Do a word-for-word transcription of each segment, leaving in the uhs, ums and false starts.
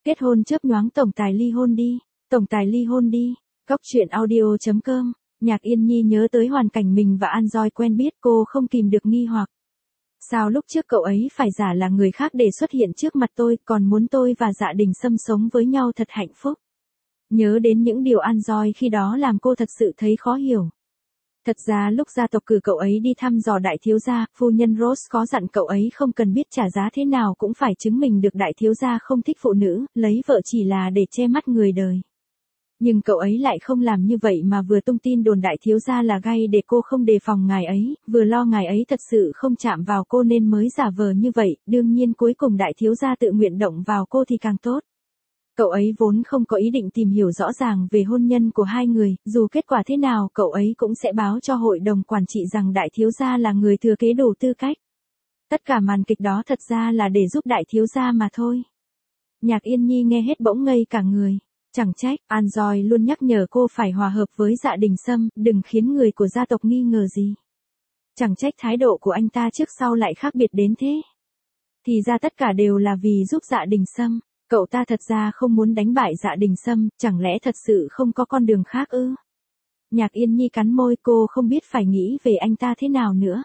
Kết hôn chớp nhoáng tổng tài ly hôn đi, tổng tài ly hôn đi. Góc truyện audio chấm com. Nhạc Yên Nhi nhớ tới hoàn cảnh mình và An Doi quen biết, cô không kìm được nghi hoặc. Sao lúc trước cậu ấy phải giả là người khác để xuất hiện trước mặt tôi, còn muốn tôi và Dạ Đình Sâm sống với nhau thật hạnh phúc. Nhớ đến những điều An Doi khi đó làm cô thật sự thấy khó hiểu. Thật ra lúc gia tộc cử cậu ấy đi thăm dò đại thiếu gia, phu nhân Rose có dặn cậu ấy không cần biết trả giá thế nào cũng phải chứng minh được đại thiếu gia không thích phụ nữ, lấy vợ chỉ là để che mắt người đời. Nhưng cậu ấy lại không làm như vậy mà vừa tung tin đồn đại thiếu gia là gay để cô không đề phòng ngài ấy, vừa lo ngài ấy thật sự không chạm vào cô nên mới giả vờ như vậy, đương nhiên cuối cùng đại thiếu gia tự nguyện động vào cô thì càng tốt. Cậu ấy vốn không có ý định tìm hiểu rõ ràng về hôn nhân của hai người, dù kết quả thế nào cậu ấy cũng sẽ báo cho hội đồng quản trị rằng đại thiếu gia là người thừa kế đủ tư cách. Tất cả màn kịch đó thật ra là để giúp đại thiếu gia mà thôi. Nhạc Yên Nhi nghe hết bỗng ngây cả người. Chẳng trách, An Doi luôn nhắc nhở cô phải hòa hợp với Dạ Đình Sâm, đừng khiến người của gia tộc nghi ngờ gì. Chẳng trách thái độ của anh ta trước sau lại khác biệt đến thế. Thì ra tất cả đều là vì giúp Dạ Đình Sâm. Cậu ta thật ra không muốn đánh bại Dạ Đình Sâm, chẳng lẽ thật sự không có con đường khác ư? Nhạc Yên Nhi cắn môi, cô không biết phải nghĩ về anh ta thế nào nữa.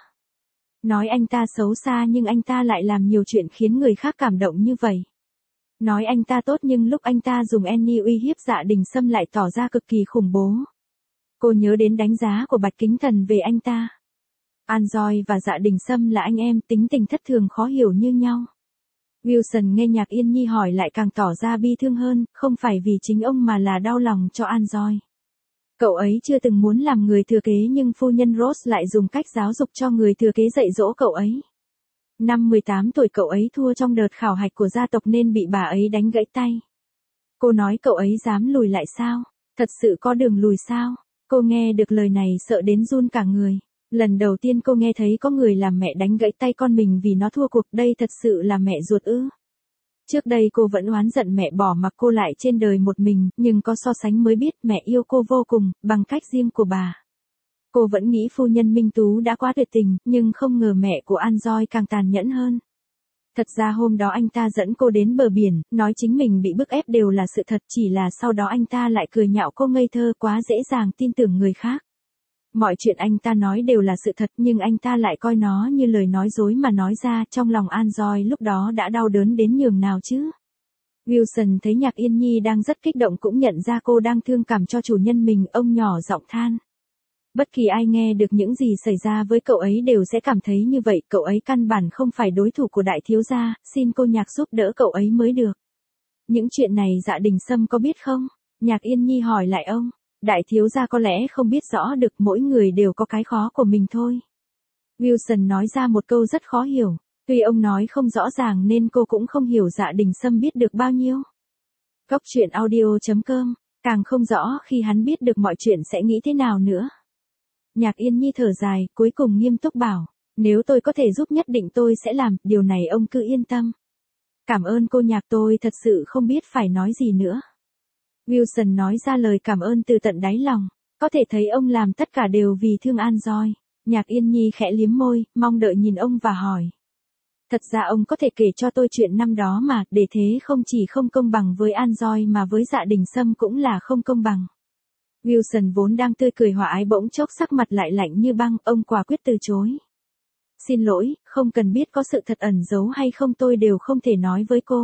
Nói anh ta xấu xa nhưng anh ta lại làm nhiều chuyện khiến người khác cảm động như vậy. Nói anh ta tốt nhưng lúc anh ta dùng Annie uy hiếp Dạ Đình Sâm lại tỏ ra cực kỳ khủng bố. Cô nhớ đến đánh giá của Bạch Kính Thần về anh ta. An Doi và Dạ Đình Sâm là anh em, tính tình thất thường khó hiểu như nhau. Wilson nghe Nhạc Yên Nhi hỏi lại càng tỏ ra bi thương hơn, không phải vì chính ông mà là đau lòng cho An Doi. Cậu ấy chưa từng muốn làm người thừa kế nhưng phu nhân Rose lại dùng cách giáo dục cho người thừa kế dạy dỗ cậu ấy. Năm mười tám tuổi cậu ấy thua trong đợt khảo hạch của gia tộc nên bị bà ấy đánh gãy tay. Cô nói cậu ấy dám lùi lại sao? Thật sự có đường lùi sao? Cô nghe được lời này sợ đến run cả người. Lần đầu tiên cô nghe thấy có người làm mẹ đánh gãy tay con mình vì nó thua cuộc, đây thật sự là mẹ ruột ư? Trước đây cô vẫn oán giận mẹ bỏ mặc cô lại trên đời một mình, nhưng có so sánh mới biết mẹ yêu cô vô cùng, bằng cách riêng của bà. Cô vẫn nghĩ phu nhân Minh Tú đã quá tuyệt tình, nhưng không ngờ mẹ của An Doi càng tàn nhẫn hơn. Thật ra hôm đó anh ta dẫn cô đến bờ biển, nói chính mình bị bức ép đều là sự thật, chỉ là sau đó anh ta lại cười nhạo cô ngây thơ quá dễ dàng tin tưởng người khác. Mọi chuyện anh ta nói đều là sự thật nhưng anh ta lại coi nó như lời nói dối mà nói ra, trong lòng An Doi lúc đó đã đau đớn đến nhường nào chứ. Wilson thấy Nhạc Yên Nhi đang rất kích động cũng nhận ra cô đang thương cảm cho chủ nhân mình, ông nhỏ giọng than. Bất kỳ ai nghe được những gì xảy ra với cậu ấy đều sẽ cảm thấy như vậy, cậu ấy căn bản không phải đối thủ của đại thiếu gia, xin cô Nhạc giúp đỡ cậu ấy mới được. Những chuyện này Dạ Đình Sâm có biết không? Nhạc Yên Nhi hỏi lại ông. Đại thiếu gia có lẽ không biết rõ được, mỗi người đều có cái khó của mình thôi. Wilson nói ra một câu rất khó hiểu, tuy ông nói không rõ ràng nên cô cũng không hiểu Dạ Đình Sâm biết được bao nhiêu. Góc truyện audio chấm com, càng không rõ khi hắn biết được mọi chuyện sẽ nghĩ thế nào nữa. Nhạc Yên Nhi thở dài, cuối cùng nghiêm túc bảo, nếu tôi có thể giúp nhất định tôi sẽ làm, điều này ông cứ yên tâm. Cảm ơn cô Nhạc, tôi thật sự không biết phải nói gì nữa. Wilson nói ra lời cảm ơn từ tận đáy lòng, có thể thấy ông làm tất cả đều vì thương An Doi. Nhạc Yên Nhi khẽ liếm môi, mong đợi nhìn ông và hỏi. Thật ra ông có thể kể cho tôi chuyện năm đó mà, để thế không chỉ không công bằng với An Doi mà với Dạ Đình Sâm cũng là không công bằng. Wilson vốn đang tươi cười hòa ái bỗng chốc sắc mặt lại lạnh như băng, ông quả quyết từ chối. Xin lỗi, không cần biết có sự thật ẩn giấu hay không tôi đều không thể nói với cô.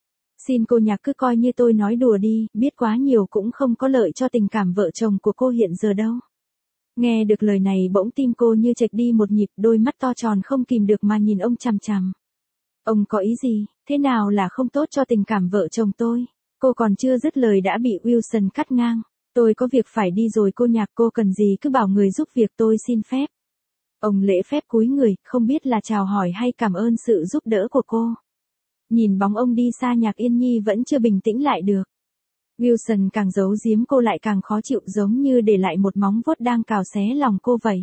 Xin cô Nhạc cứ coi như tôi nói đùa đi, biết quá nhiều cũng không có lợi cho tình cảm vợ chồng của cô hiện giờ đâu. Nghe được lời này bỗng tim cô như chệch đi một nhịp, đôi mắt to tròn không kìm được mà nhìn ông chằm chằm. Ông có ý gì, thế nào là không tốt cho tình cảm vợ chồng tôi? Cô còn chưa dứt lời đã bị Wilson cắt ngang. Tôi có việc phải đi rồi cô Nhạc, cô cần gì cứ bảo người giúp việc, tôi xin phép. Ông lễ phép cúi người, không biết là chào hỏi hay cảm ơn sự giúp đỡ của cô. Nhìn bóng ông đi xa, Nhạc Yên Nhi vẫn chưa bình tĩnh lại được. Wilson càng giấu giếm cô lại càng khó chịu, giống như để lại một móng vuốt đang cào xé lòng cô vậy.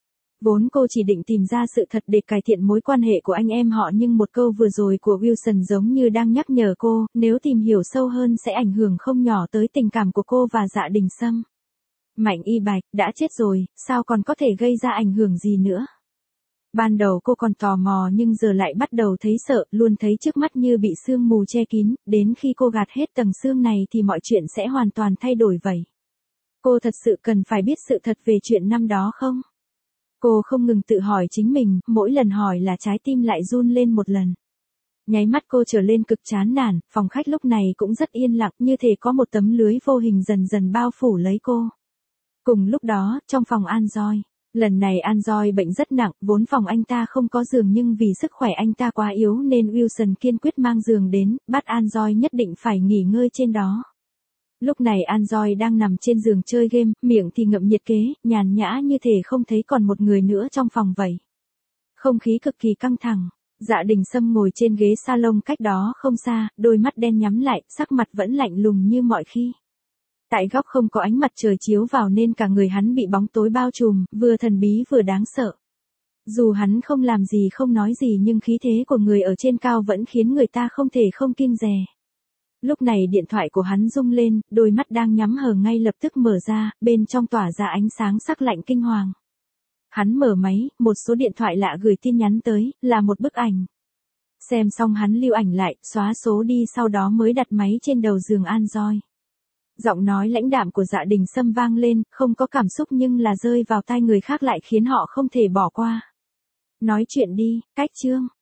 Vốn cô chỉ định tìm ra sự thật để cải thiện mối quan hệ của anh em họ nhưng một câu vừa rồi của Wilson giống như đang nhắc nhở cô, nếu tìm hiểu sâu hơn sẽ ảnh hưởng không nhỏ tới tình cảm của cô và Dạ Đình Sâm. Mạnh Y Bạch đã chết rồi, sao còn có thể gây ra ảnh hưởng gì nữa? Ban đầu cô còn tò mò nhưng giờ lại bắt đầu thấy sợ, luôn thấy trước mắt như bị sương mù che kín, đến khi cô gạt hết tầng sương này thì mọi chuyện sẽ hoàn toàn thay đổi vậy. Cô thật sự cần phải biết sự thật về chuyện năm đó không? Cô không ngừng tự hỏi chính mình, mỗi lần hỏi là trái tim lại run lên một lần. Nháy mắt cô trở lên cực chán nản, phòng khách lúc này cũng rất yên lặng, như thể có một tấm lưới vô hình dần dần bao phủ lấy cô. Cùng lúc đó, trong phòng An Doi, lần này An Doi bệnh rất nặng, vốn phòng anh ta không có giường nhưng vì sức khỏe anh ta quá yếu nên Wilson kiên quyết mang giường đến, bắt An Doi nhất định phải nghỉ ngơi trên đó. Lúc này An Doi đang nằm trên giường chơi game, miệng thì ngậm nhiệt kế, nhàn nhã như thể không thấy còn một người nữa trong phòng vậy. Không khí cực kỳ căng thẳng. Dạ Đình Sâm ngồi trên ghế salon cách đó không xa, đôi mắt đen nhắm lại, sắc mặt vẫn lạnh lùng như mọi khi. Tại góc không có ánh mặt trời chiếu vào nên cả người hắn bị bóng tối bao trùm, vừa thần bí vừa đáng sợ. Dù hắn không làm gì không nói gì nhưng khí thế của người ở trên cao vẫn khiến người ta không thể không kiêng dè. Lúc này điện thoại của hắn rung lên, đôi mắt đang nhắm hờ ngay lập tức mở ra, bên trong tỏa ra ánh sáng sắc lạnh kinh hoàng. Hắn mở máy, một số điện thoại lạ gửi tin nhắn tới, là một bức ảnh. Xem xong hắn lưu ảnh lại, xóa số đi sau đó mới đặt máy trên đầu giường An Doi. Giọng nói lãnh đạm của Dạ Đình Sâm vang lên, không có cảm xúc nhưng là rơi vào tai người khác lại khiến họ không thể bỏ qua. Nói chuyện đi, cách chương.